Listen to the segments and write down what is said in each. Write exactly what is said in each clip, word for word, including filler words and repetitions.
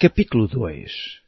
Capítulo dois.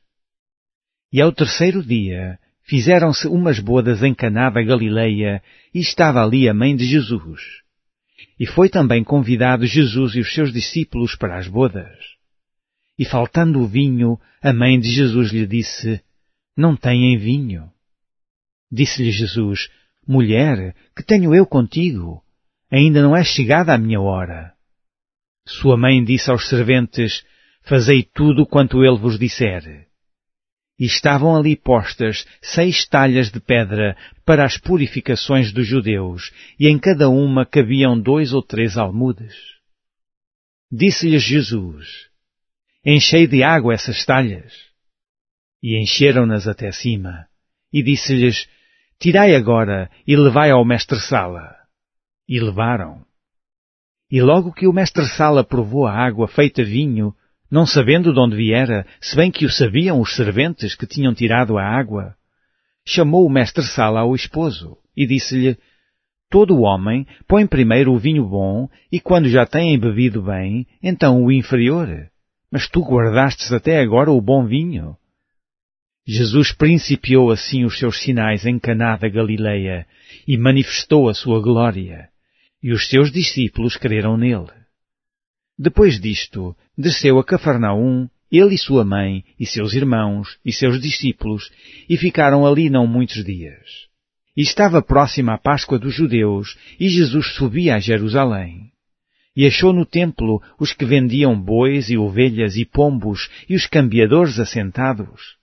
E ao terceiro dia fizeram-se umas bodas em Caná da Galileia, e estava ali a mãe de Jesus. E foi também convidado Jesus e os seus discípulos para as bodas. E faltando o vinho, a mãe de Jesus lhe disse: Não têm vinho. Disse-lhe Jesus: Mulher, que tenho eu contigo? Ainda não é chegada a minha hora. Sua mãe disse aos serventes: Fazei tudo quanto ele vos disser. E estavam ali postas seis talhas de pedra para as purificações dos judeus, e em cada uma cabiam dois ou três almudes. Disse-lhes Jesus: Enchei de água essas talhas. E encheram-nas até cima. E disse-lhes: Tirai agora e levai ao mestre-sala. E levaram. E logo que o mestre-sala provou a água feita vinho, não sabendo de onde viera, se bem que o sabiam os serventes que tinham tirado a água, chamou o mestre-sala ao esposo e disse-lhe: Todo homem põe primeiro o vinho bom, e quando já têm bebido bem, então o inferior. Mas tu guardastes até agora o bom vinho. Jesus principiou assim os seus sinais em Caná da Galileia e manifestou a sua glória, e os seus discípulos creram nele. Depois disto, desceu a Cafarnaum, ele e sua mãe, e seus irmãos, e seus discípulos, e ficaram ali não muitos dias. E estava próxima a Páscoa dos judeus, e Jesus subia a Jerusalém. E achou no templo os que vendiam bois e ovelhas e pombos, e os cambiadores assentados.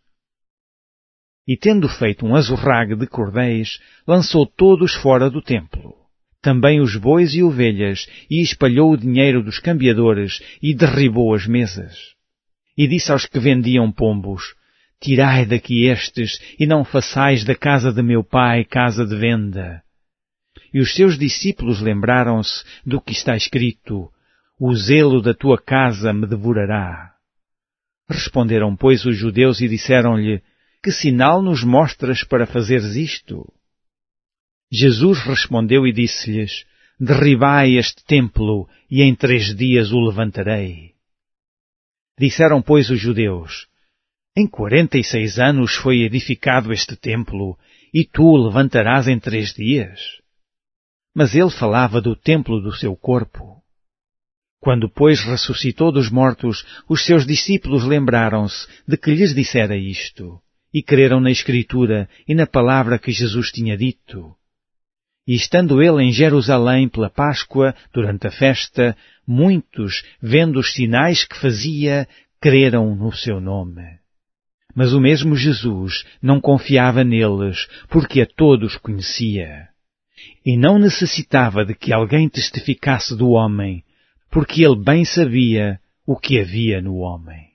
E tendo feito um azorrague de cordéis, lançou todos fora do templo, também os bois e ovelhas, e espalhou o dinheiro dos cambiadores, e derribou as mesas. E disse aos que vendiam pombos: Tirai daqui estes, e não façais da casa de meu pai casa de venda. E os seus discípulos lembraram-se do que está escrito: O zelo da tua casa me devorará. Responderam, pois, os judeus e disseram-lhe: Que sinal nos mostras para fazeres isto? Jesus respondeu e disse-lhes: Derribai este templo, e em três dias o levantarei. Disseram, pois, os judeus: Em quarenta e seis anos foi edificado este templo, e tu o levantarás em três dias? Mas ele falava do templo do seu corpo. Quando, pois, ressuscitou dos mortos, os seus discípulos lembraram-se de que lhes dissera isto, e creram na Escritura e na palavra que Jesus tinha dito. E estando ele em Jerusalém pela Páscoa, durante a festa, muitos, vendo os sinais que fazia, creram no seu nome. Mas o mesmo Jesus não confiava neles, porque a todos conhecia. E não necessitava de que alguém testificasse do homem, porque ele bem sabia o que havia no homem.